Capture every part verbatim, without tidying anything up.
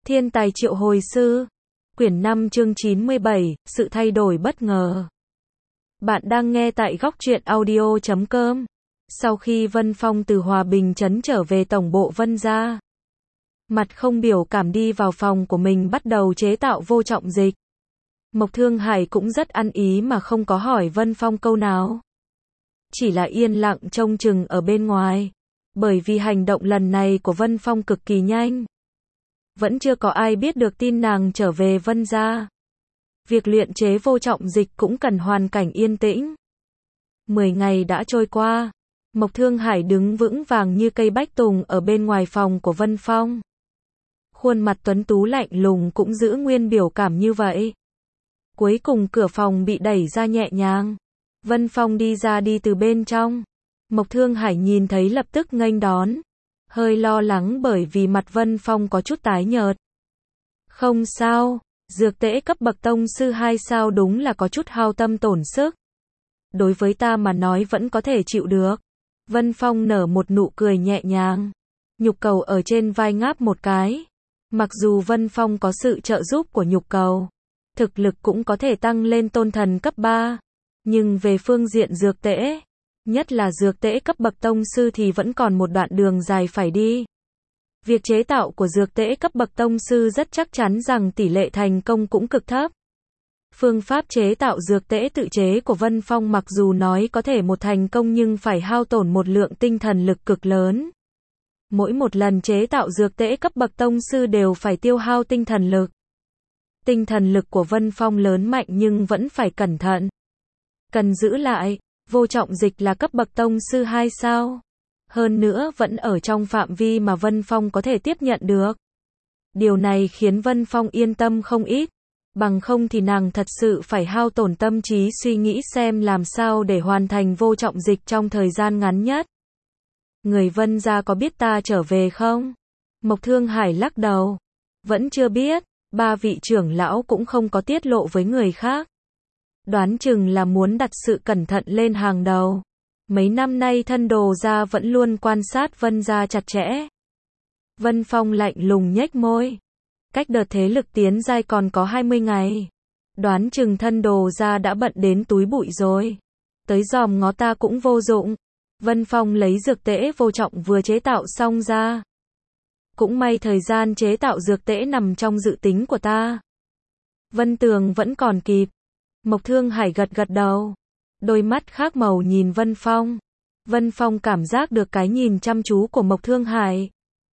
Thiên tài triệu hồi sư. Quyển năm chương chín mươi bảy, sự thay đổi bất ngờ. Bạn đang nghe tại góc truyện audio chấm com. Sau khi Vân Phong từ Hòa Bình trấn trở về tổng bộ Vân gia, mặt không biểu cảm đi vào phòng của mình bắt đầu chế tạo vô trọng dịch. Mộc Thương Hải cũng rất ăn ý mà không có hỏi Vân Phong câu nào. Chỉ là yên lặng trông chừng ở bên ngoài. Bởi vì hành động lần này của Vân Phong cực kỳ nhanh. Vẫn chưa có ai biết được tin nàng trở về Vân gia. Việc luyện chế vô trọng dịch cũng cần hoàn cảnh yên tĩnh. Mười ngày đã trôi qua. Mộc Thương Hải đứng vững vàng như cây bách tùng ở bên ngoài phòng của Vân Phong. Khuôn mặt tuấn tú lạnh lùng cũng giữ nguyên biểu cảm như vậy. Cuối cùng cửa phòng bị đẩy ra nhẹ nhàng. Vân Phong đi ra đi từ bên trong. Mộc Thương Hải nhìn thấy lập tức nghênh đón. Hơi lo lắng bởi vì mặt Vân Phong có chút tái nhợt. Không sao, dược tễ cấp bậc tông sư hai sao đúng là có chút hao tâm tổn sức. Đối với ta mà nói vẫn có thể chịu được. Vân Phong nở một nụ cười nhẹ nhàng. Nhục cầu ở trên vai ngáp một cái. Mặc dù Vân Phong có sự trợ giúp của nhục cầu, thực lực cũng có thể tăng lên tôn thần cấp ba. Nhưng về phương diện dược tễ, nhất là dược tễ cấp bậc tông sư thì vẫn còn một đoạn đường dài phải đi. Việc chế tạo của dược tễ cấp bậc tông sư rất chắc chắn rằng tỷ lệ thành công cũng cực thấp. Phương pháp chế tạo dược tễ tự chế của Vân Phong mặc dù nói có thể một thành công nhưng phải hao tổn một lượng tinh thần lực cực lớn. Mỗi một lần chế tạo dược tễ cấp bậc tông sư đều phải tiêu hao tinh thần lực. Tinh thần lực của Vân Phong lớn mạnh nhưng vẫn phải cẩn thận. Cần giữ lại. Vô trọng dịch là cấp bậc tông sư hai sao. Hơn nữa vẫn ở trong phạm vi mà Vân Phong có thể tiếp nhận được. Điều này khiến Vân Phong yên tâm không ít. Bằng không thì nàng thật sự phải hao tổn tâm trí suy nghĩ xem làm sao để hoàn thành vô trọng dịch trong thời gian ngắn nhất. Người Vân gia có biết ta trở về không? Mộc Thương Hải lắc đầu. Vẫn chưa biết, ba vị trưởng lão cũng không có tiết lộ với người khác. Đoán chừng là muốn đặt sự cẩn thận lên hàng đầu. Mấy năm nay thân đồ gia vẫn luôn quan sát Vân gia chặt chẽ. Vân Phong lạnh lùng nhếch môi. Cách đợt thế lực tiến giai còn có hai mươi ngày. Đoán chừng thân đồ gia đã bận đến túi bụi rồi. Tới dòm ngó ta cũng vô dụng. Vân Phong lấy dược tễ vô trọng vừa chế tạo xong ra. Cũng may thời gian chế tạo dược tễ nằm trong dự tính của ta. Vân Tường vẫn còn kịp. Mộc Thương Hải gật gật đầu. Đôi mắt khác màu nhìn Vân Phong. Vân Phong cảm giác được cái nhìn chăm chú của Mộc Thương Hải.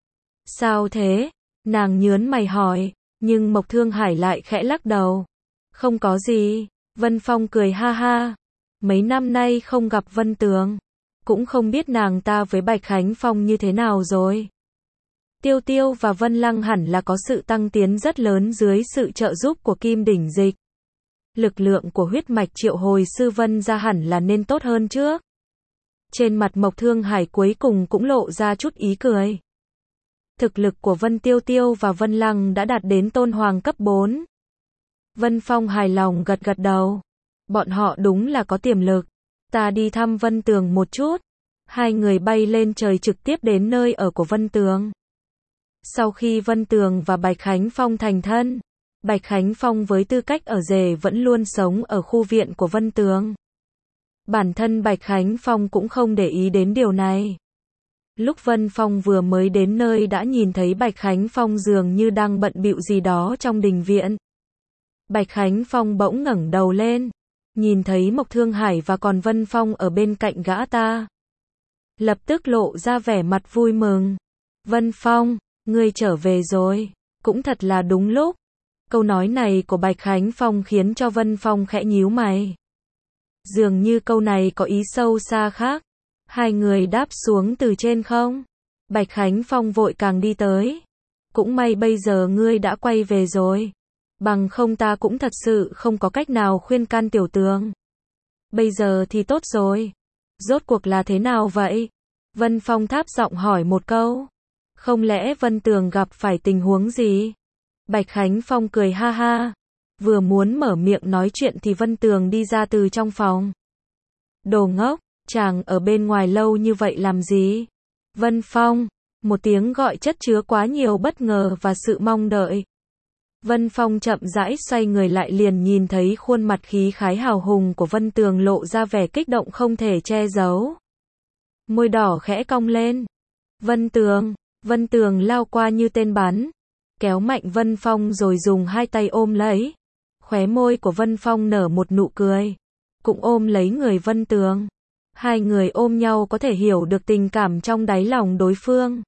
Sao thế? Nàng nhớn mày hỏi. Nhưng Mộc Thương Hải lại khẽ lắc đầu. Không có gì. Vân Phong cười ha ha. Mấy năm nay không gặp Vân Tường. Cũng không biết nàng ta với Bạch Khánh Phong như thế nào rồi. Tiêu Tiêu và Vân Lăng hẳn là có sự tăng tiến rất lớn dưới sự trợ giúp của Kim Đỉnh Dịch. Lực lượng của huyết mạch triệu hồi sư Vân gia hẳn là nên tốt hơn trước. Trên mặt Mộc Thương Hải cuối cùng cũng lộ ra chút ý cười. Thực lực của Vân Tiêu Tiêu và Vân Lăng đã đạt đến tôn hoàng cấp bốn. Vân Phong hài lòng gật gật đầu. Bọn họ đúng là có tiềm lực. Ta đi thăm Vân Tường một chút. Hai người bay lên trời trực tiếp đến nơi ở của Vân Tường. Sau khi Vân Tường và Bạch Khánh Phong thành thân, Bạch Khánh Phong với tư cách ở rể vẫn luôn sống ở khu viện của Vân Tường. Bản thân Bạch Khánh Phong cũng không để ý đến điều này. Lúc Vân Phong vừa mới đến nơi đã nhìn thấy Bạch Khánh Phong dường như đang bận bịu gì đó trong đình viện. Bạch Khánh Phong bỗng ngẩng đầu lên, nhìn thấy Mộc Thương Hải và còn Vân Phong ở bên cạnh gã ta. Lập tức lộ ra vẻ mặt vui mừng. Vân Phong, ngươi trở về rồi, cũng thật là đúng lúc. Câu nói này của Bạch Khánh Phong khiến cho Vân Phong khẽ nhíu mày. Dường như câu này có ý sâu xa khác. Hai người đáp xuống từ trên không? Bạch Khánh Phong vội càng đi tới. Cũng may bây giờ ngươi đã quay về rồi. Bằng không ta cũng thật sự không có cách nào khuyên can Tiểu Tường. Bây giờ thì tốt rồi. Rốt cuộc là thế nào vậy? Vân Phong thấp giọng hỏi một câu. Không lẽ Vân Tường gặp phải tình huống gì? Bạch Khánh Phong cười ha ha. Vừa muốn mở miệng nói chuyện thì Vân Tường đi ra từ trong phòng. Đồ ngốc, chàng ở bên ngoài lâu như vậy làm gì? Vân Phong, Một tiếng gọi chất chứa quá nhiều bất ngờ và sự mong đợi. Vân Phong chậm rãi xoay người lại liền nhìn thấy khuôn mặt khí khái hào hùng của Vân Tường lộ ra vẻ kích động không thể che giấu. Môi đỏ khẽ cong lên. Vân Tường, Vân Tường lao qua như tên bắn, kéo mạnh Vân Phong rồi dùng hai tay ôm lấy. Khóe môi của Vân Phong nở một nụ cười, cũng ôm lấy người Vân Tường. Hai người ôm nhau có thể hiểu được tình cảm trong đáy lòng đối phương.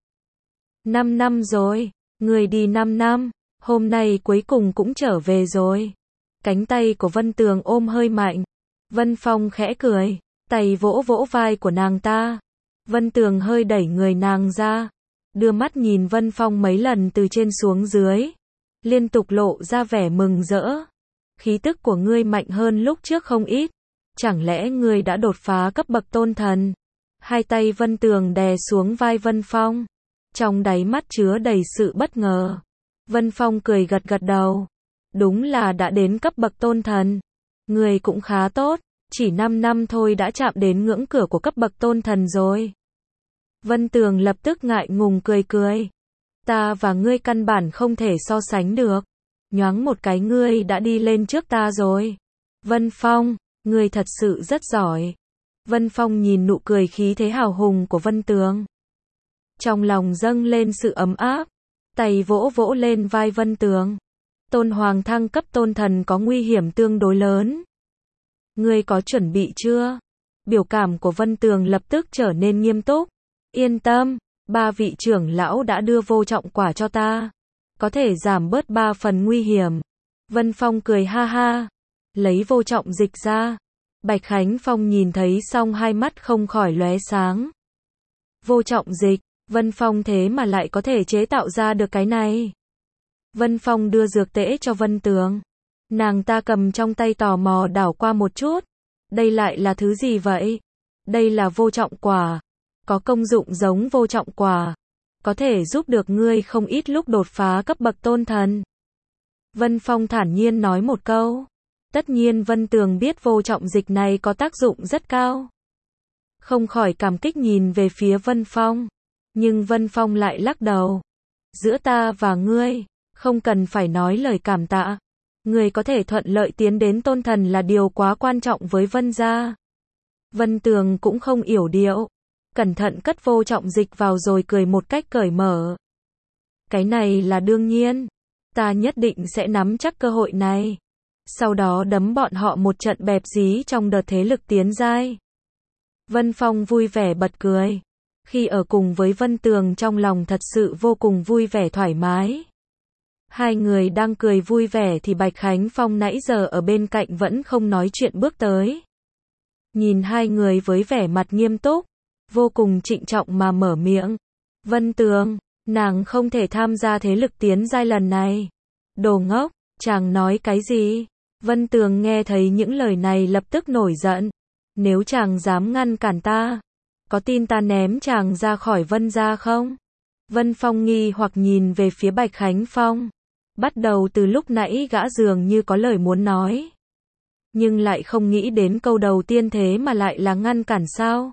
Năm năm rồi, người đi năm năm, hôm nay cuối cùng cũng trở về rồi. Cánh tay của Vân Tường ôm hơi mạnh. Vân Phong khẽ cười, tay vỗ vỗ vai của nàng ta. Vân Tường hơi đẩy người nàng ra, đưa mắt nhìn Vân Phong mấy lần từ trên xuống dưới, liên tục lộ ra vẻ mừng rỡ. Khí tức của ngươi mạnh hơn lúc trước không ít, chẳng lẽ ngươi đã đột phá cấp bậc tôn thần? Hai tay Vân Tường đè xuống vai Vân Phong, trong đáy mắt chứa đầy sự bất ngờ. Vân Phong cười gật gật đầu, đúng là đã đến cấp bậc tôn thần. Ngươi cũng khá tốt, chỉ năm năm thôi đã chạm đến ngưỡng cửa của cấp bậc tôn thần rồi. Vân Tường lập tức ngại ngùng cười cười. Ta và ngươi căn bản không thể so sánh được. Nhoáng một cái ngươi đã đi lên trước ta rồi. Vân Phong, ngươi thật sự rất giỏi. Vân Phong nhìn nụ cười khí thế hào hùng của Vân Tường, trong lòng dâng lên sự ấm áp, tay vỗ vỗ lên vai Vân Tường. Tôn Hoàng thăng cấp tôn thần có nguy hiểm tương đối lớn. Ngươi có chuẩn bị chưa? Biểu cảm của Vân Tường lập tức trở nên nghiêm túc. Yên tâm, ba vị trưởng lão đã đưa vô trọng quả cho ta, có thể giảm bớt ba phần nguy hiểm. Vân Phong cười ha ha, lấy vô trọng dịch ra. Bạch Khánh Phong nhìn thấy xong hai mắt không khỏi lóe sáng. Vô trọng dịch, Vân Phong thế mà lại có thể chế tạo ra được cái này. Vân Phong đưa dược tễ cho Vân Tường. Nàng ta cầm trong tay tò mò đảo qua một chút. Đây lại là thứ gì vậy? Đây là vô trọng quả. Có công dụng giống vô trọng quả. Có thể giúp được ngươi không ít lúc đột phá cấp bậc tôn thần. Vân Phong thản nhiên nói một câu. Tất nhiên Vân Tường biết vô trọng dịch này có tác dụng rất cao. Không khỏi cảm kích nhìn về phía Vân Phong. Nhưng Vân Phong lại lắc đầu. Giữa ta và ngươi, không cần phải nói lời cảm tạ. Ngươi có thể thuận lợi tiến đến tôn thần là điều quá quan trọng với Vân gia. Vân Tường cũng không yểu điệu. Cẩn thận cất vô trọng dịch vào rồi cười một cách cởi mở. Cái này là đương nhiên. Ta nhất định sẽ nắm chắc cơ hội này. Sau đó đấm bọn họ một trận bẹp dí trong đợt thế lực tiến giai. Vân Phong vui vẻ bật cười. Khi ở cùng với Vân Tường trong lòng thật sự vô cùng vui vẻ thoải mái. Hai người đang cười vui vẻ thì Bạch Khánh Phong nãy giờ ở bên cạnh vẫn không nói chuyện bước tới. Nhìn hai người với vẻ mặt nghiêm túc, vô cùng trịnh trọng mà mở miệng. Vân Tường, nàng không thể tham gia thế lực tiến giai lần này. Đồ ngốc, chàng nói cái gì? Vân Tường nghe thấy những lời này lập tức nổi giận. Nếu chàng dám ngăn cản ta, có tin ta ném chàng ra khỏi Vân gia không? Vân Phong nghi hoặc nhìn về phía Bạch Khánh Phong. Bắt đầu từ lúc nãy gã dường như có lời muốn nói, nhưng lại không nghĩ đến câu đầu tiên thế mà lại là ngăn cản sao?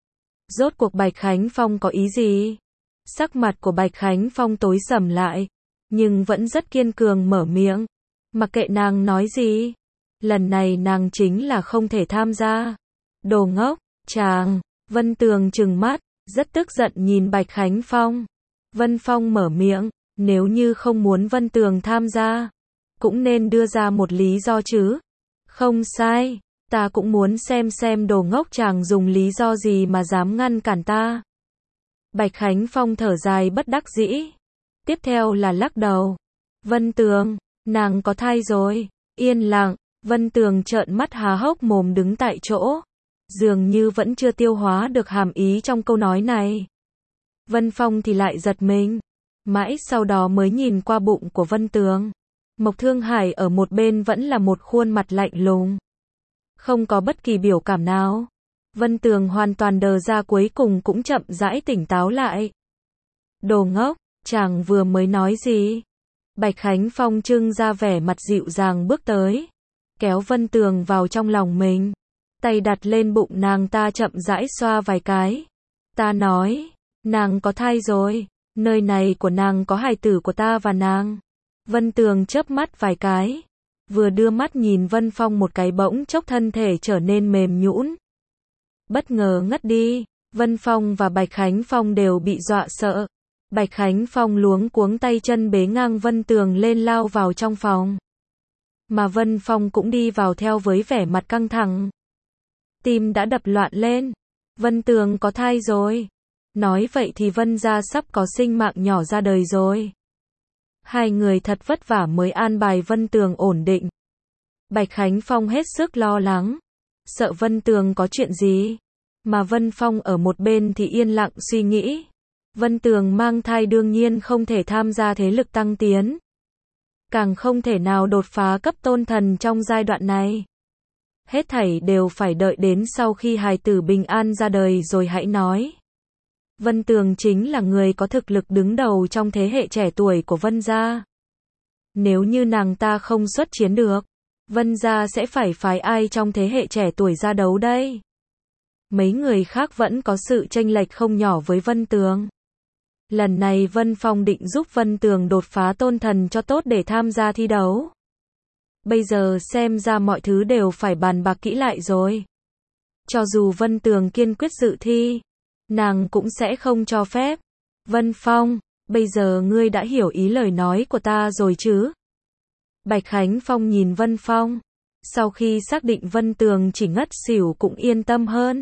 Rốt cuộc Bạch Khánh Phong có ý gì? Sắc mặt của Bạch Khánh Phong tối sầm lại, nhưng vẫn rất kiên cường mở miệng. Mặc kệ nàng nói gì, lần này nàng chính là không thể tham gia. Đồ ngốc, chàng. Vân Tường trừng mắt, rất tức giận nhìn Bạch Khánh Phong. Vân Phong mở miệng, nếu như không muốn Vân Tường tham gia, cũng nên đưa ra một lý do chứ. Không sai, ta cũng muốn xem xem đồ ngốc chàng dùng lý do gì mà dám ngăn cản ta. Bạch Khánh Phong thở dài bất đắc dĩ. Tiếp theo là lắc đầu. Vân Tường, nàng có thai rồi. Yên lặng, Vân Tường trợn mắt há hốc mồm đứng tại chỗ. Dường như vẫn chưa tiêu hóa được hàm ý trong câu nói này. Vân Phong thì lại giật mình. Mãi sau đó mới nhìn qua bụng của Vân Tường. Mộc Thương Hải ở một bên vẫn là một khuôn mặt lạnh lùng, không có bất kỳ biểu cảm nào. Vân Tường hoàn toàn đờ ra cuối cùng cũng chậm rãi tỉnh táo lại. Đồ ngốc, chàng vừa mới nói gì? Bạch Khánh Phong trưng ra vẻ mặt dịu dàng bước tới, kéo Vân Tường vào trong lòng mình, tay đặt lên bụng nàng ta chậm rãi xoa vài cái. Ta nói, Nàng có thai rồi, nơi này của nàng có hài tử của ta và nàng. Vân Tường chớp mắt vài cái, vừa đưa mắt nhìn Vân Phong một cái bỗng chốc thân thể trở nên mềm nhũn. Bất ngờ ngất đi, Vân Phong và Bạch Khánh Phong đều bị dọa sợ. Bạch Khánh Phong luống cuống tay chân bế ngang Vân Tường lên lao vào trong phòng. Mà Vân Phong cũng đi vào theo với vẻ mặt căng thẳng. Tim đã đập loạn lên. Vân Tường có thai rồi. Nói vậy thì Vân gia sắp có sinh mạng nhỏ ra đời rồi. Hai người thật vất vả mới an bài Vân Tường ổn định. Bạch Khánh Phong hết sức lo lắng, sợ Vân Tường có chuyện gì. Mà Vân Phong ở một bên thì yên lặng suy nghĩ. Vân Tường mang thai đương nhiên không thể tham gia thế lực tăng tiến. Càng không thể nào đột phá cấp tôn thần trong giai đoạn này. Hết thảy đều phải đợi đến sau khi hài tử bình an ra đời rồi hãy nói. Vân Tường chính là người có thực lực đứng đầu trong thế hệ trẻ tuổi của Vân gia. Nếu như nàng ta không xuất chiến được, Vân gia sẽ phải phái ai trong thế hệ trẻ tuổi ra đấu đây? Mấy người khác vẫn có sự chênh lệch không nhỏ với Vân Tường. Lần này Vân Phong định giúp Vân Tường đột phá tôn thần cho tốt để tham gia thi đấu. Bây giờ xem ra mọi thứ đều phải bàn bạc kỹ lại rồi. Cho dù Vân Tường kiên quyết dự thi, nàng cũng sẽ không cho phép. Vân Phong, bây giờ ngươi đã hiểu ý lời nói của ta rồi chứ? Bạch Khánh Phong nhìn Vân Phong. Sau khi xác định Vân Tường chỉ ngất xỉu cũng yên tâm hơn.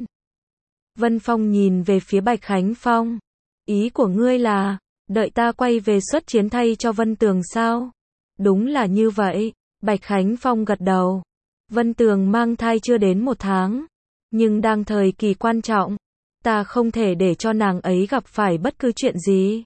Vân Phong nhìn về phía Bạch Khánh Phong. Ý của ngươi là, đợi ta quay về xuất chiến thay cho Vân Tường sao? Đúng là như vậy. Bạch Khánh Phong gật đầu. Vân Tường mang thai chưa đến một tháng, nhưng đang thời kỳ quan trọng. Ta không thể để cho nàng ấy gặp phải bất cứ chuyện gì.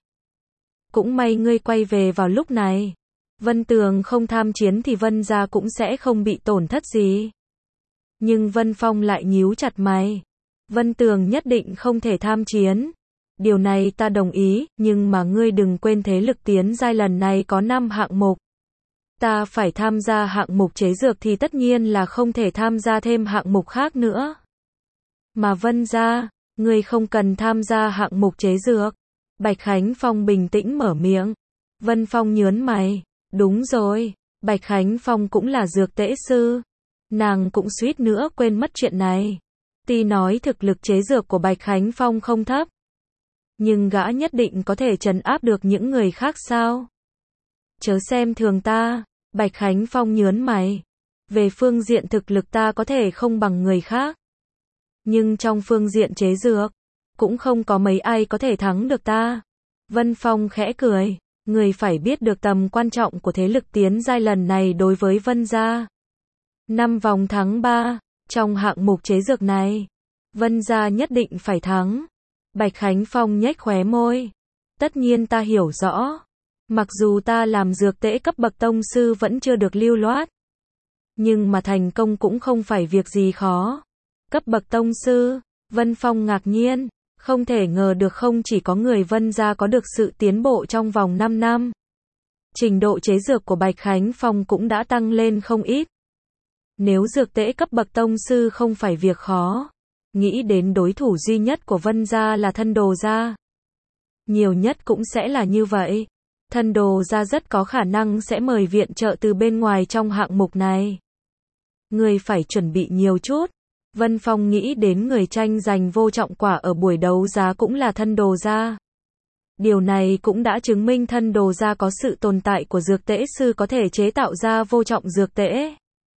Cũng may ngươi quay về vào lúc này. Vân Tường không tham chiến thì Vân gia cũng sẽ không bị tổn thất gì. Nhưng Vân Phong lại nhíu chặt mày. Vân Tường nhất định không thể tham chiến. Điều này ta đồng ý, nhưng mà ngươi đừng quên thế lực tiến giai lần này có năm hạng mục. Ta phải tham gia hạng mục chế dược thì tất nhiên là không thể tham gia thêm hạng mục khác nữa. Mà Vân gia, ngươi không cần tham gia hạng mục chế dược. Bạch Khánh Phong bình tĩnh mở miệng. Vân Phong nhớn mày. Đúng rồi, Bạch Khánh Phong cũng là dược tễ sư. Nàng cũng suýt nữa quên mất chuyện này. Tuy nói thực lực chế dược của Bạch Khánh Phong không thấp, nhưng gã nhất định có thể trấn áp được những người khác sao? Chớ xem thường ta. Bạch Khánh Phong nhớn mày. Về phương diện thực lực ta có thể không bằng người khác, nhưng trong phương diện chế dược, cũng không có mấy ai có thể thắng được ta. Vân Phong khẽ cười. Người phải biết được tầm quan trọng của thế lực tiến giai lần này đối với Vân gia. Năm vòng thắng ba, trong hạng mục chế dược này, Vân gia nhất định phải thắng. Bạch Khánh Phong nhếch khóe môi. Tất nhiên ta hiểu rõ. Mặc dù ta làm dược tễ cấp bậc tông sư vẫn chưa được lưu loát, nhưng mà thành công cũng không phải việc gì khó. Cấp bậc tông sư, Vân Phong ngạc nhiên. Không thể ngờ được không chỉ có người Vân gia có được sự tiến bộ trong vòng năm năm. Trình độ chế dược của Bạch Khánh Phong cũng đã tăng lên không ít. Nếu dược tễ cấp bậc tông sư không phải việc khó, nghĩ đến đối thủ duy nhất của Vân gia là Thân Đồ gia. Nhiều nhất cũng sẽ là như vậy. Thân Đồ gia rất có khả năng sẽ mời viện trợ từ bên ngoài trong hạng mục này. Người phải chuẩn bị nhiều chút. Vân Phong nghĩ đến người tranh giành vô trọng quả ở buổi đấu giá cũng là Thân Đồ gia. Điều này cũng đã chứng minh Thân Đồ gia có sự tồn tại của dược tễ sư có thể chế tạo ra vô trọng dược tễ.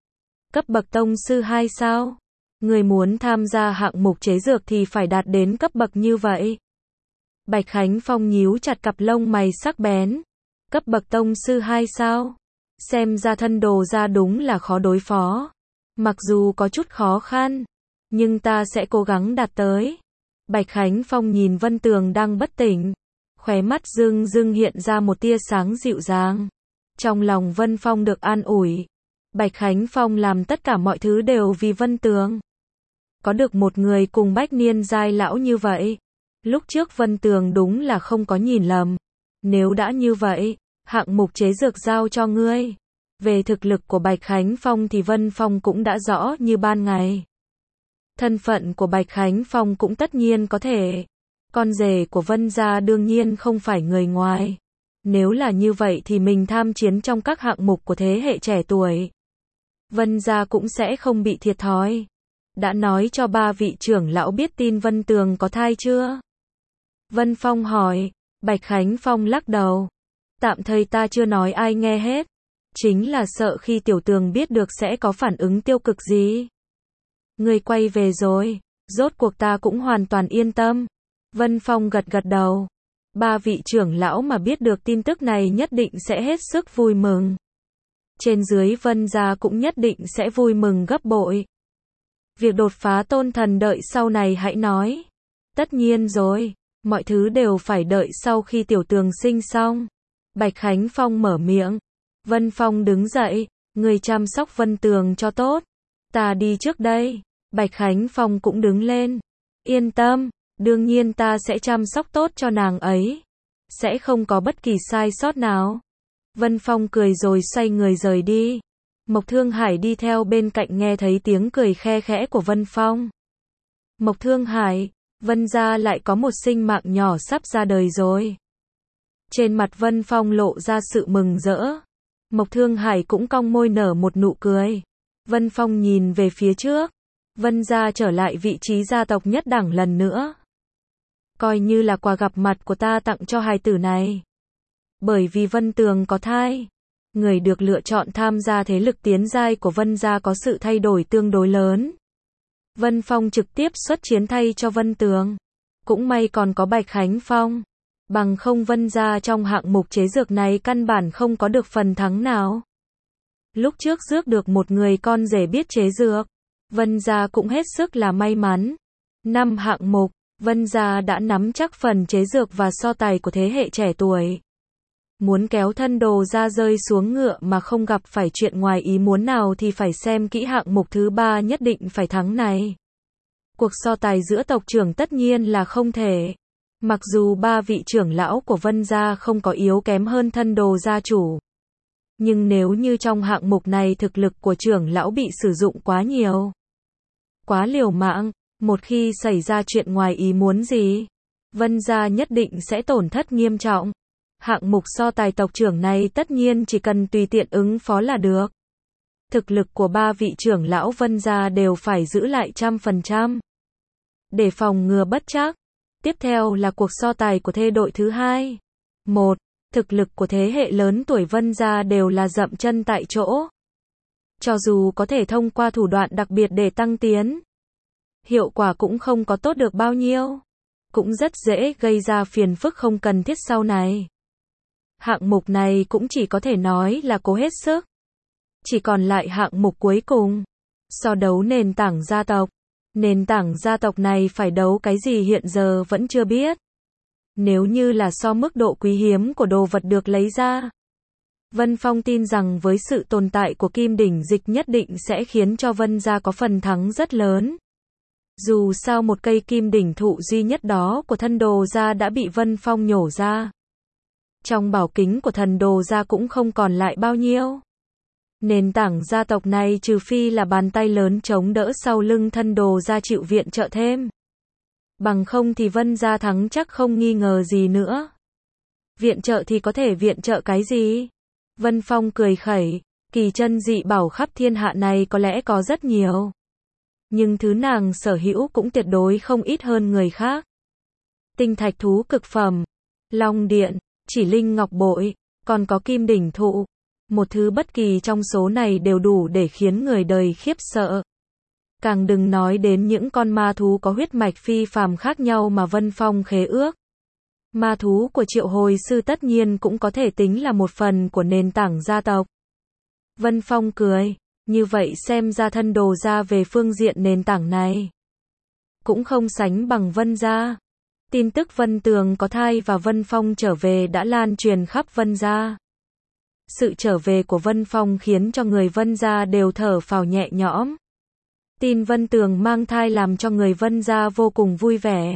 Cấp bậc tông sư hai sao? Người muốn tham gia hạng mục chế dược thì phải đạt đến cấp bậc như vậy. Bạch Khánh Phong nhíu chặt cặp lông mày sắc bén. Cấp bậc tông sư hai sao? Xem ra Thân Đồ gia đúng là khó đối phó. Mặc dù có chút khó khăn, nhưng ta sẽ cố gắng đạt tới. Bạch Khánh Phong nhìn Vân Tường đang bất tỉnh, khóe mắt dưng dưng hiện ra một tia sáng dịu dàng. Trong lòng Vân Phong được an ủi. Bạch Khánh Phong làm tất cả mọi thứ đều vì Vân Tường. Có được một người cùng bách niên giai lão như vậy, lúc trước Vân Tường đúng là không có nhìn lầm. Nếu đã như vậy, hạng mục chế dược giao cho ngươi. Về thực lực của Bạch Khánh Phong thì Vân Phong cũng đã rõ như ban ngày. Thân phận của Bạch Khánh Phong cũng tất nhiên có thể Con rể của Vân gia đương nhiên không phải người ngoài. Nếu là như vậy thì mình tham chiến trong các hạng mục của thế hệ trẻ tuổi. Vân gia cũng sẽ không bị thiệt thòi. Đã nói cho ba vị trưởng lão biết tin Vân Tường có thai chưa? Vân Phong hỏi. Bạch Khánh Phong lắc đầu. Tạm thời ta chưa nói ai nghe hết. Chính là sợ khi Tiểu Tường biết được sẽ có phản ứng tiêu cực gì. Người quay về rồi. Rốt cuộc ta cũng hoàn toàn yên tâm. Vân Phong gật gật đầu. Ba vị trưởng lão mà biết được tin tức này nhất định sẽ hết sức vui mừng. Trên dưới Vân gia cũng nhất định sẽ vui mừng gấp bội. Việc đột phá tôn thần đợi sau này hãy nói. Tất nhiên rồi, mọi thứ đều phải đợi sau khi Tiểu Tường sinh xong. Bạch Khánh Phong mở miệng. Vân Phong đứng dậy, người chăm sóc Vân Tường cho tốt. Ta đi trước đây. Bạch Khánh Phong cũng đứng lên. Yên tâm, đương nhiên ta sẽ chăm sóc tốt cho nàng ấy. Sẽ không có bất kỳ sai sót nào. Vân Phong cười rồi xoay người rời đi. Mộc Thương Hải đi theo bên cạnh nghe thấy tiếng cười khe khẽ của Vân Phong. Mộc Thương Hải, Vân gia lại có một sinh mạng nhỏ sắp ra đời rồi. Trên mặt Vân Phong lộ ra sự mừng rỡ. Mộc Thương Hải cũng cong môi nở một nụ cười. Vân Phong nhìn về phía trước. Vân gia trở lại vị trí gia tộc nhất đẳng lần nữa. Coi như là quà gặp mặt của ta tặng cho hài tử này. Bởi vì Vân Tường có thai, người được lựa chọn tham gia thế lực tiến giai của Vân gia có sự thay đổi tương đối lớn. Vân Phong trực tiếp xuất chiến thay cho Vân Tường. Cũng may còn có Bạch Khánh Phong. Bằng không Vân gia trong hạng mục chế dược này căn bản không có được phần thắng nào. Lúc trước rước được một người con rể biết chế dược, Vân gia cũng hết sức là may mắn. Năm hạng mục, Vân gia đã nắm chắc phần chế dược và so tài của thế hệ trẻ tuổi. Muốn kéo thân đồ ra rơi xuống ngựa mà không gặp phải chuyện ngoài ý muốn nào thì phải xem kỹ hạng mục thứ ba nhất định phải thắng này. Cuộc so tài giữa tộc trưởng tất nhiên là không thể. Mặc dù ba vị trưởng lão của Vân gia không có yếu kém hơn thân đồ gia chủ. Nhưng nếu như trong hạng mục này thực lực của trưởng lão bị sử dụng quá nhiều, quá liều mạng, một khi xảy ra chuyện ngoài ý muốn gì, Vân gia nhất định sẽ tổn thất nghiêm trọng. Hạng mục so tài tộc trưởng này tất nhiên chỉ cần tùy tiện ứng phó là được. Thực lực của ba vị trưởng lão Vân gia đều phải giữ lại trăm phần trăm. Để phòng ngừa bất trắc. Tiếp theo là cuộc so tài của thê đội thứ hai. Một, thực lực của thế hệ lớn tuổi Vân gia đều là dậm chân tại chỗ. Cho dù có thể thông qua thủ đoạn đặc biệt để tăng tiến, hiệu quả cũng không có tốt được bao nhiêu. Cũng rất dễ gây ra phiền phức không cần thiết sau này. Hạng mục này cũng chỉ có thể nói là cố hết sức. Chỉ còn lại hạng mục cuối cùng. So đấu nền tảng gia tộc. Nền tảng gia tộc này phải đấu cái gì hiện giờ vẫn chưa biết. Nếu như là so mức độ quý hiếm của đồ vật được lấy ra, Vân Phong tin rằng với sự tồn tại của kim đỉnh dịch nhất định sẽ khiến cho Vân gia có phần thắng rất lớn. Dù sao một cây kim đỉnh thụ duy nhất đó của thân đồ gia đã bị Vân Phong nhổ ra. Trong bảo kính của thần đồ gia cũng không còn lại bao nhiêu. Nền tảng gia tộc này trừ phi là bàn tay lớn chống đỡ sau lưng thân đồ gia chịu viện trợ thêm. Bằng không thì Vân gia thắng chắc không nghi ngờ gì nữa. Viện trợ thì có thể viện trợ cái gì? Vân Phong cười khẩy, kỳ chân dị bảo khắp thiên hạ này có lẽ có rất nhiều. Nhưng thứ nàng sở hữu cũng tuyệt đối không ít hơn người khác. Tinh thạch thú cực phẩm, long điện, chỉ linh ngọc bội, còn có kim đỉnh thụ. Một thứ bất kỳ trong số này đều đủ để khiến người đời khiếp sợ. Càng đừng nói đến những con ma thú có huyết mạch phi phàm khác nhau mà Vân Phong khế ước. Ma thú của Triệu Hồi Sư tất nhiên cũng có thể tính là một phần của nền tảng gia tộc. Vân Phong cười, như vậy xem ra thân đồ gia về phương diện nền tảng này cũng không sánh bằng Vân gia. Tin tức Vân Tường có thai và Vân Phong trở về đã lan truyền khắp Vân gia. Sự trở về của Vân Phong khiến cho người Vân gia đều thở phào nhẹ nhõm. Tin Vân Tường mang thai làm cho người Vân gia vô cùng vui vẻ.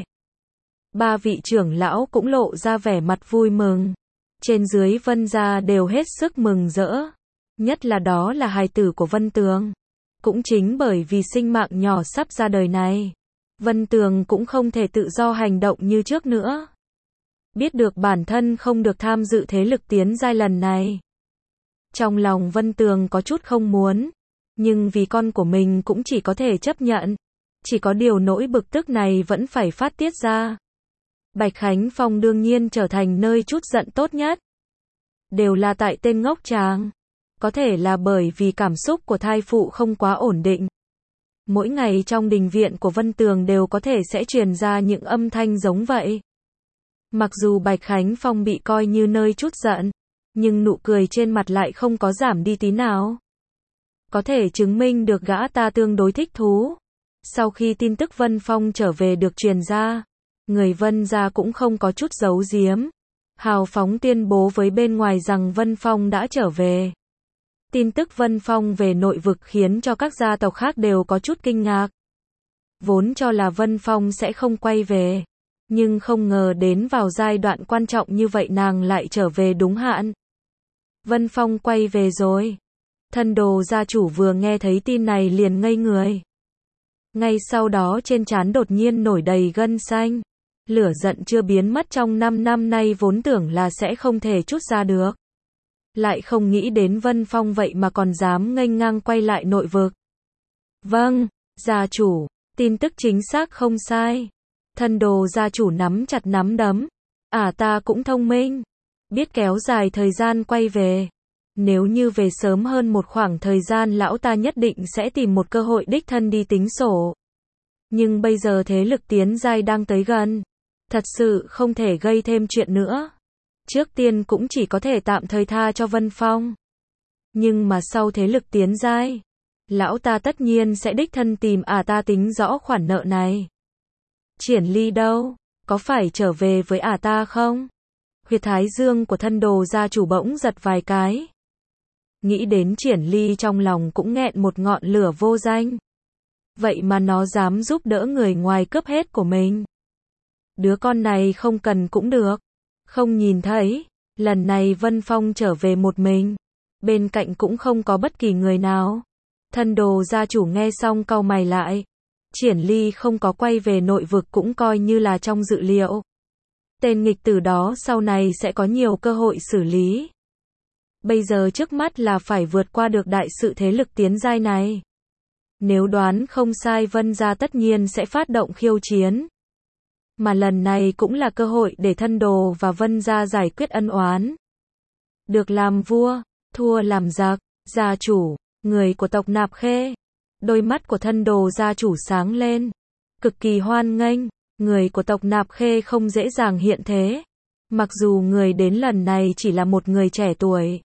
Ba vị trưởng lão cũng lộ ra vẻ mặt vui mừng. Trên dưới Vân gia đều hết sức mừng rỡ. Nhất là đó là hài tử của Vân Tường. Cũng chính bởi vì sinh mạng nhỏ sắp ra đời này, Vân Tường cũng không thể tự do hành động như trước nữa. Biết được bản thân không được tham dự thế lực tiến giai lần này. Trong lòng Vân Tường có chút không muốn, nhưng vì con của mình cũng chỉ có thể chấp nhận. Chỉ có điều nỗi bực tức này vẫn phải phát tiết ra. Bạch Khánh Phong đương nhiên trở thành nơi trút giận tốt nhất. Đều là tại tên ngốc chàng. Có thể là bởi vì cảm xúc của thai phụ không quá ổn định. Mỗi ngày trong đình viện của Vân Tường đều có thể sẽ truyền ra những âm thanh giống vậy. Mặc dù Bạch Khánh Phong bị coi như nơi trút giận, nhưng nụ cười trên mặt lại không có giảm đi tí nào. Có thể chứng minh được gã ta tương đối thích thú. Sau khi tin tức Vân Phong trở về được truyền ra, người Vân gia cũng không có chút giấu giếm. Hào phóng tuyên bố với bên ngoài rằng Vân Phong đã trở về. Tin tức Vân Phong về nội vực khiến cho các gia tộc khác đều có chút kinh ngạc. Vốn cho là Vân Phong sẽ không quay về, nhưng không ngờ đến vào giai đoạn quan trọng như vậy nàng lại trở về đúng hạn. Vân Phong quay về rồi. Thân đồ gia chủ vừa nghe thấy tin này liền ngây người. Ngay sau đó trên trán đột nhiên nổi đầy gân xanh. Lửa giận chưa biến mất trong năm năm nay vốn tưởng là sẽ không thể trút ra được. Lại không nghĩ đến Vân Phong vậy mà còn dám nghênh ngang quay lại nội vực. Vâng, gia chủ, tin tức chính xác không sai. Thân đồ gia chủ nắm chặt nắm đấm. À ta cũng thông minh. Biết kéo dài thời gian quay về. Nếu như về sớm hơn một khoảng thời gian lão ta nhất định sẽ tìm một cơ hội đích thân đi tính sổ. Nhưng bây giờ thế lực tiến giai đang tới gần. Thật sự không thể gây thêm chuyện nữa. Trước tiên cũng chỉ có thể tạm thời tha cho Vân Phong. Nhưng mà sau thế lực tiến giai, lão ta tất nhiên sẽ đích thân tìm à ta tính rõ khoản nợ này. Triển Ly đâu? Có phải trở về với à ta không? Huyệt thái dương của thân đồ gia chủ bỗng giật vài cái. Nghĩ đến Triển Ly trong lòng cũng nghẹn một ngọn lửa vô danh. Vậy mà nó dám giúp đỡ người ngoài cướp hết của mình. Đứa con này không cần cũng được. Không nhìn thấy. Lần này Vân Phong trở về một mình. Bên cạnh cũng không có bất kỳ người nào. Thân đồ gia chủ nghe xong cau mày lại. Triển Ly không có quay về nội vực cũng coi như là trong dự liệu. Tên nghịch tử đó sau này sẽ có nhiều cơ hội xử lý. Bây giờ trước mắt là phải vượt qua được đại sự thế lực tiến giai này. Nếu đoán không sai Vân gia tất nhiên sẽ phát động khiêu chiến. Mà lần này cũng là cơ hội để thân đồ và Vân gia giải quyết ân oán. Được làm vua, thua làm giặc, gia chủ, người của tộc Nạp Khê. Đôi mắt của thân đồ gia chủ sáng lên. Cực kỳ hoan nghênh, người của tộc Nạp Khê không dễ dàng hiện thế. Mặc dù người đến lần này chỉ là một người trẻ tuổi.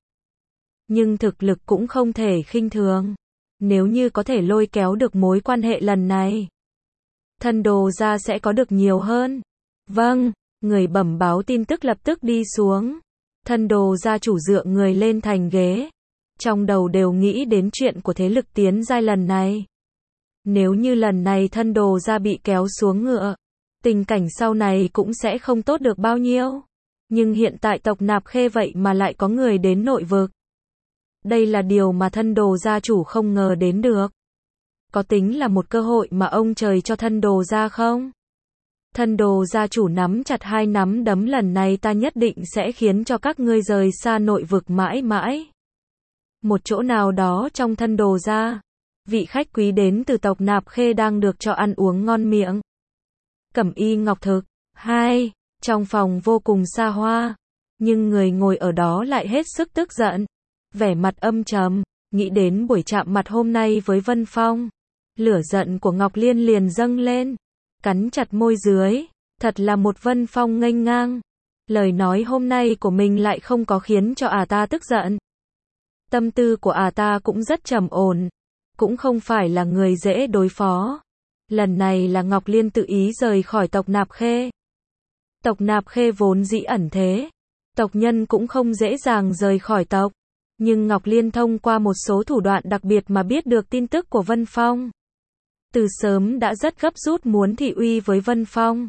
Nhưng thực lực cũng không thể khinh thường. Nếu như có thể lôi kéo được mối quan hệ lần này. Thân đồ gia sẽ có được nhiều hơn. Vâng, người bẩm báo tin tức lập tức đi xuống. Thân đồ gia chủ dựa người lên thành ghế. Trong đầu đều nghĩ đến chuyện của thế lực tiến giai lần này. Nếu như lần này thân đồ gia bị kéo xuống ngựa, tình cảnh sau này cũng sẽ không tốt được bao nhiêu. Nhưng hiện tại tộc Nạp Khê vậy mà lại có người đến nội vực. Đây là điều mà thân đồ gia chủ không ngờ đến được. Có tính là một cơ hội mà ông trời cho thân đồ gia không? Thân đồ gia chủ nắm chặt hai nắm đấm lần này ta nhất định sẽ khiến cho các ngươi rời xa nội vực mãi mãi. Một chỗ nào đó trong thân đồ gia, vị khách quý đến từ tộc Nạp Khê đang được cho ăn uống ngon miệng. Cẩm y ngọc thực. Hai, trong phòng vô cùng xa hoa, nhưng người ngồi ở đó lại hết sức tức giận. Vẻ mặt âm trầm, nghĩ đến buổi chạm mặt hôm nay với Vân Phong. Lửa giận của Ngọc Liên liền dâng lên, cắn chặt môi dưới, thật là một Vân Phong nghênh ngang. Lời nói hôm nay của mình lại không có khiến cho ả ta tức giận. Tâm tư của ả ta cũng rất trầm ổn, cũng không phải là người dễ đối phó. Lần này là Ngọc Liên tự ý rời khỏi tộc Nạp Khê. Tộc Nạp Khê vốn dĩ ẩn thế, tộc nhân cũng không dễ dàng rời khỏi tộc. Nhưng Ngọc Liên thông qua một số thủ đoạn đặc biệt mà biết được tin tức của Vân Phong. Từ sớm đã rất gấp rút muốn thị uy với Vân Phong.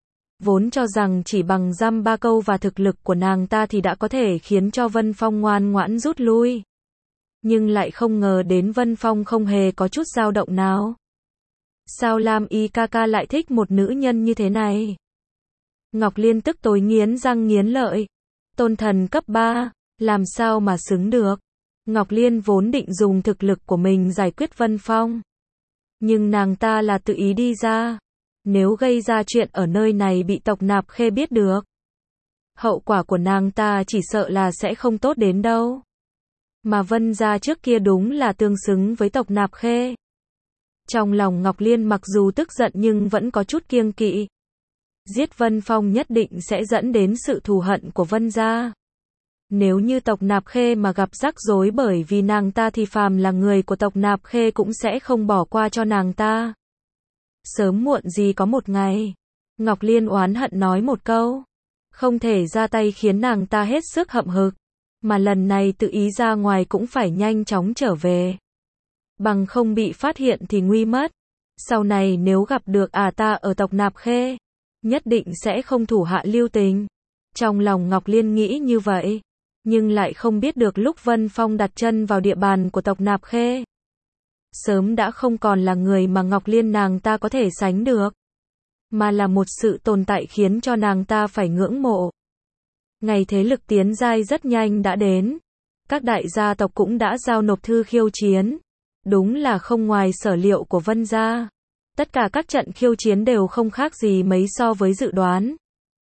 Vốn cho rằng chỉ bằng dăm ba câu và thực lực của nàng ta thì đã có thể khiến cho Vân Phong ngoan ngoãn rút lui. Nhưng lại không ngờ đến Vân Phong không hề có chút dao động nào. Sao Lam Y ca ca lại thích một nữ nhân như thế này? Ngọc Liên tức tối nghiến răng nghiến lợi. Tôn thần cấp ba, làm sao mà xứng được? Ngọc Liên vốn định dùng thực lực của mình giải quyết Vân Phong. Nhưng nàng ta là tự ý đi ra. Nếu gây ra chuyện ở nơi này bị tộc Nạp Khê biết được, hậu quả của nàng ta chỉ sợ là sẽ không tốt đến đâu. Mà Vân gia trước kia đúng là tương xứng với tộc Nạp Khê. Trong lòng Ngọc Liên mặc dù tức giận nhưng vẫn có chút kiêng kỵ. Giết Vân Phong nhất định sẽ dẫn đến sự thù hận của Vân gia. Nếu như tộc Nạp Khê mà gặp rắc rối bởi vì nàng ta thì phàm là người của tộc Nạp Khê cũng sẽ không bỏ qua cho nàng ta. Sớm muộn gì có một ngày. Ngọc Liên oán hận nói một câu. Không thể ra tay khiến nàng ta hết sức hậm hực. Mà lần này tự ý ra ngoài cũng phải nhanh chóng trở về. Bằng không bị phát hiện thì nguy mất. Sau này nếu gặp được à ta ở tộc Nạp Khê, nhất định sẽ không thủ hạ lưu tình. Trong lòng Ngọc Liên nghĩ như vậy. Nhưng lại không biết được lúc Vân Phong đặt chân vào địa bàn của tộc Nạp Khê, sớm đã không còn là người mà Ngọc Liên nàng ta có thể sánh được. Mà là một sự tồn tại khiến cho nàng ta phải ngưỡng mộ. Ngày thế lực tiến giai rất nhanh đã đến. Các đại gia tộc cũng đã giao nộp thư khiêu chiến. Đúng là không ngoài sở liệu của Vân gia. Tất cả các trận khiêu chiến đều không khác gì mấy so với dự đoán.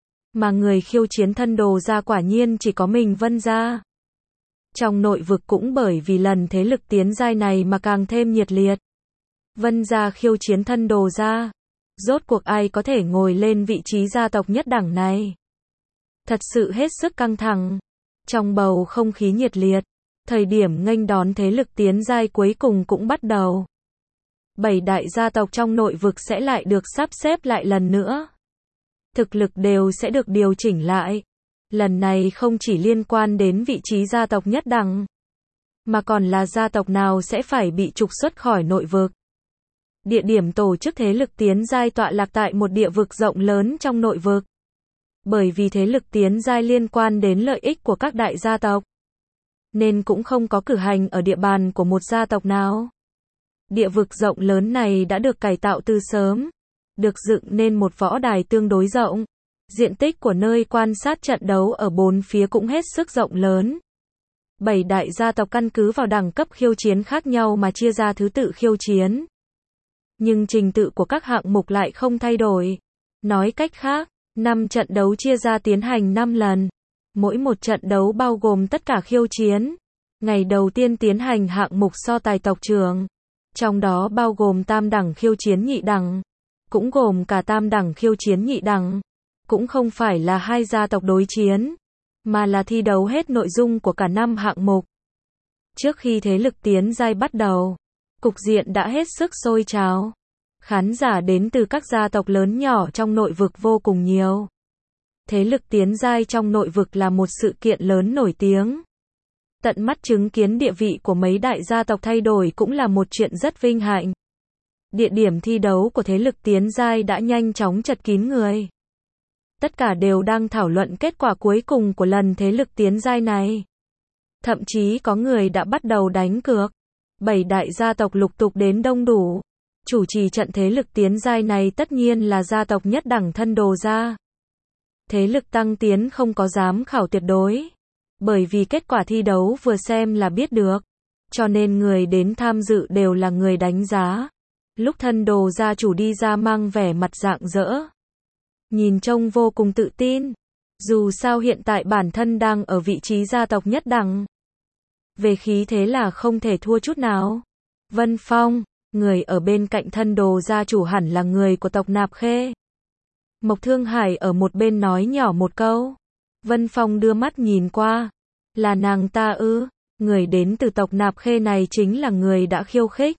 Mà người khiêu chiến thân đồ gia quả nhiên chỉ có mình Vân gia. Trong nội vực cũng bởi vì lần thế lực tiến giai này mà càng thêm nhiệt liệt. Vân gia khiêu chiến thân đồ gia. Rốt cuộc ai có thể ngồi lên vị trí gia tộc nhất đẳng này? Thật sự hết sức căng thẳng. Trong bầu không khí nhiệt liệt, thời điểm nghênh đón thế lực tiến giai cuối cùng cũng bắt đầu. Bảy đại gia tộc trong nội vực sẽ lại được sắp xếp lại lần nữa. Thực lực đều sẽ được điều chỉnh lại. Lần này không chỉ liên quan đến vị trí gia tộc nhất đẳng, mà còn là gia tộc nào sẽ phải bị trục xuất khỏi nội vực. Địa điểm tổ chức thế lực tiến giai tọa lạc tại một địa vực rộng lớn trong nội vực. Bởi vì thế lực tiến giai liên quan đến lợi ích của các đại gia tộc, nên cũng không có cử hành ở địa bàn của một gia tộc nào. Địa vực rộng lớn này đã được cải tạo từ sớm, được dựng nên một võ đài tương đối rộng. Diện tích của nơi quan sát trận đấu ở bốn phía cũng hết sức rộng lớn. Bảy đại gia tộc căn cứ vào đẳng cấp khiêu chiến khác nhau mà chia ra thứ tự khiêu chiến. Nhưng trình tự của các hạng mục lại không thay đổi. Nói cách khác, năm trận đấu chia ra tiến hành năm lần. Mỗi một trận đấu bao gồm tất cả khiêu chiến. Ngày đầu tiên tiến hành hạng mục so tài tộc trưởng. Trong đó bao gồm tam đẳng khiêu chiến nhị đẳng. Cũng gồm cả tam đẳng khiêu chiến nhị đẳng. Cũng không phải là hai gia tộc đối chiến, mà là thi đấu hết nội dung của cả năm hạng mục. Trước khi thế lực tiến giai bắt đầu, cục diện đã hết sức sôi trào. Khán giả đến từ các gia tộc lớn nhỏ trong nội vực vô cùng nhiều. Thế lực tiến giai trong nội vực là một sự kiện lớn nổi tiếng. Tận mắt chứng kiến địa vị của mấy đại gia tộc thay đổi cũng là một chuyện rất vinh hạnh. Địa điểm thi đấu của thế lực tiến giai đã nhanh chóng chật kín người. Tất cả đều đang thảo luận kết quả cuối cùng của lần thế lực tiến giai này. Thậm chí có người đã bắt đầu đánh cược. Bảy đại gia tộc lục tục đến đông đủ. Chủ trì trận thế lực tiến giai này tất nhiên là gia tộc nhất đẳng thân đồ gia. Thế lực tăng tiến không có giám khảo tuyệt đối. Bởi vì kết quả thi đấu vừa xem là biết được. Cho nên người đến tham dự đều là người đánh giá. Lúc thân đồ gia chủ đi ra mang vẻ mặt rạng rỡ. Nhìn trông vô cùng tự tin. Dù sao hiện tại bản thân đang ở vị trí gia tộc nhất đẳng. Về khí thế là không thể thua chút nào. Vân Phong, người ở bên cạnh thân đồ gia chủ hẳn là người của tộc Nạp Khê. Mộc Thương Hải ở một bên nói nhỏ một câu. Vân Phong đưa mắt nhìn qua. Là nàng ta ư? Người đến từ tộc Nạp Khê này chính là người đã khiêu khích.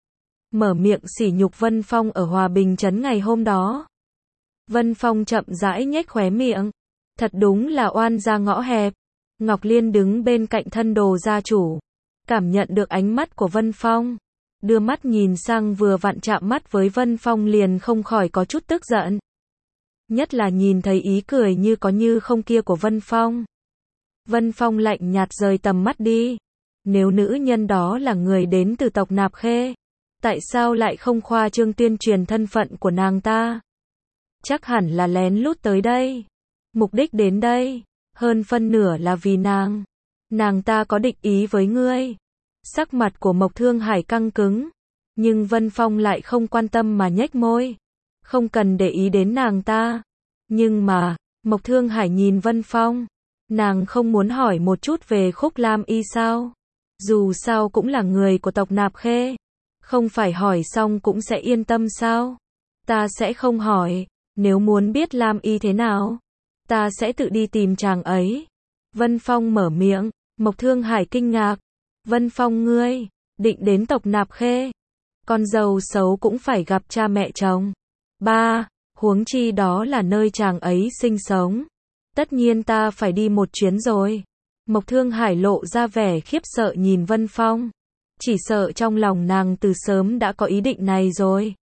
Mở miệng sỉ nhục Vân Phong ở Hòa Bình Trấn ngày hôm đó. Vân Phong chậm rãi nhếch khóe miệng. Thật đúng là oan gia ngõ hẹp. Ngọc Liên đứng bên cạnh thân đồ gia chủ. Cảm nhận được ánh mắt của Vân Phong. Đưa mắt nhìn sang vừa vặn chạm mắt với Vân Phong liền không khỏi có chút tức giận. Nhất là nhìn thấy ý cười như có như không kia của Vân Phong. Vân Phong lạnh nhạt rời tầm mắt đi. Nếu nữ nhân đó là người đến từ tộc Nạp Khê, Tại sao lại không khoa trương tuyên truyền thân phận của nàng ta? Chắc hẳn là lén lút tới đây. Mục đích đến đây, hơn phân nửa là vì nàng. Nàng ta có địch ý với ngươi. Sắc mặt của Mộc Thương Hải căng cứng. Nhưng Vân Phong lại không quan tâm mà nhếch môi. Không cần để ý đến nàng ta. Nhưng mà, Mộc Thương Hải nhìn Vân Phong. Nàng không muốn hỏi một chút về Khúc Lam Y sao? Dù sao cũng là người của tộc Nạp Khê. Không phải hỏi xong cũng sẽ yên tâm sao? Ta sẽ không hỏi. Nếu muốn biết Lam Y thế nào, ta sẽ tự đi tìm chàng ấy. Vân Phong mở miệng. Mộc Thương Hải kinh ngạc. Vân Phong ngươi, định đến tộc Nạp Khê. Con dâu xấu cũng phải gặp cha mẹ chồng. Ba, huống chi đó là nơi chàng ấy sinh sống. Tất nhiên ta phải đi một chuyến rồi. Mộc Thương Hải lộ ra vẻ khiếp sợ nhìn Vân Phong. Chỉ sợ trong lòng nàng từ sớm đã có ý định này rồi.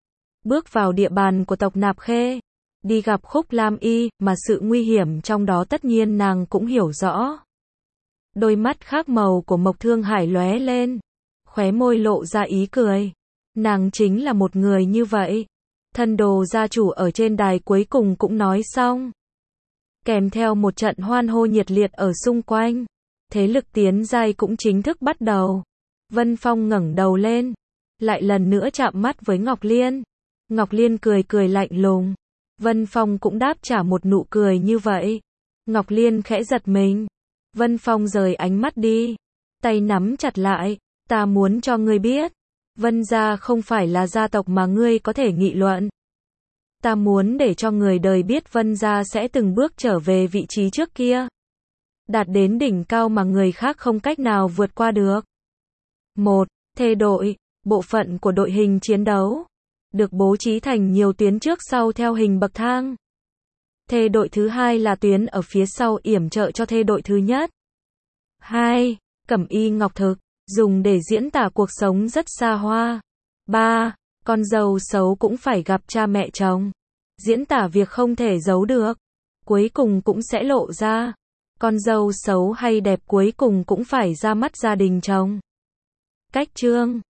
Bước vào địa bàn của tộc Nạp Khê, đi gặp Khúc Lam Y, mà sự nguy hiểm trong đó tất nhiên nàng cũng hiểu rõ. Đôi mắt khác màu của Mộc Thương Hải lóe lên, khóe môi lộ ra ý cười. Nàng chính là một người như vậy. Thân đồ gia chủ ở trên đài cuối cùng cũng nói xong. Kèm theo một trận hoan hô nhiệt liệt ở xung quanh, thế lực tiến giai cũng chính thức bắt đầu. Vân Phong ngẩng đầu lên, lại lần nữa chạm mắt với Ngọc Liên. Ngọc Liên cười cười lạnh lùng. Vân Phong cũng đáp trả một nụ cười như vậy. Ngọc Liên khẽ giật mình. Vân Phong rời ánh mắt đi, tay nắm chặt lại. Ta muốn cho ngươi biết, Vân gia không phải là gia tộc mà ngươi có thể nghị luận. Ta muốn để cho người đời biết Vân gia sẽ từng bước trở về vị trí trước kia, đạt đến đỉnh cao mà người khác không cách nào vượt qua được. Một, thê đội, bộ phận của đội hình chiến đấu, được bố trí thành nhiều tuyến trước sau theo hình bậc thang. Thê đội thứ hai là tuyến ở phía sau yểm trợ cho thê đội thứ nhất. Hai, cẩm y ngọc thực, dùng để diễn tả cuộc sống rất xa hoa. Ba, con dâu xấu cũng phải gặp cha mẹ chồng. Diễn tả việc không thể giấu được, cuối cùng cũng sẽ lộ ra. Con dâu xấu hay đẹp cuối cùng cũng phải ra mắt gia đình chồng. Cách chương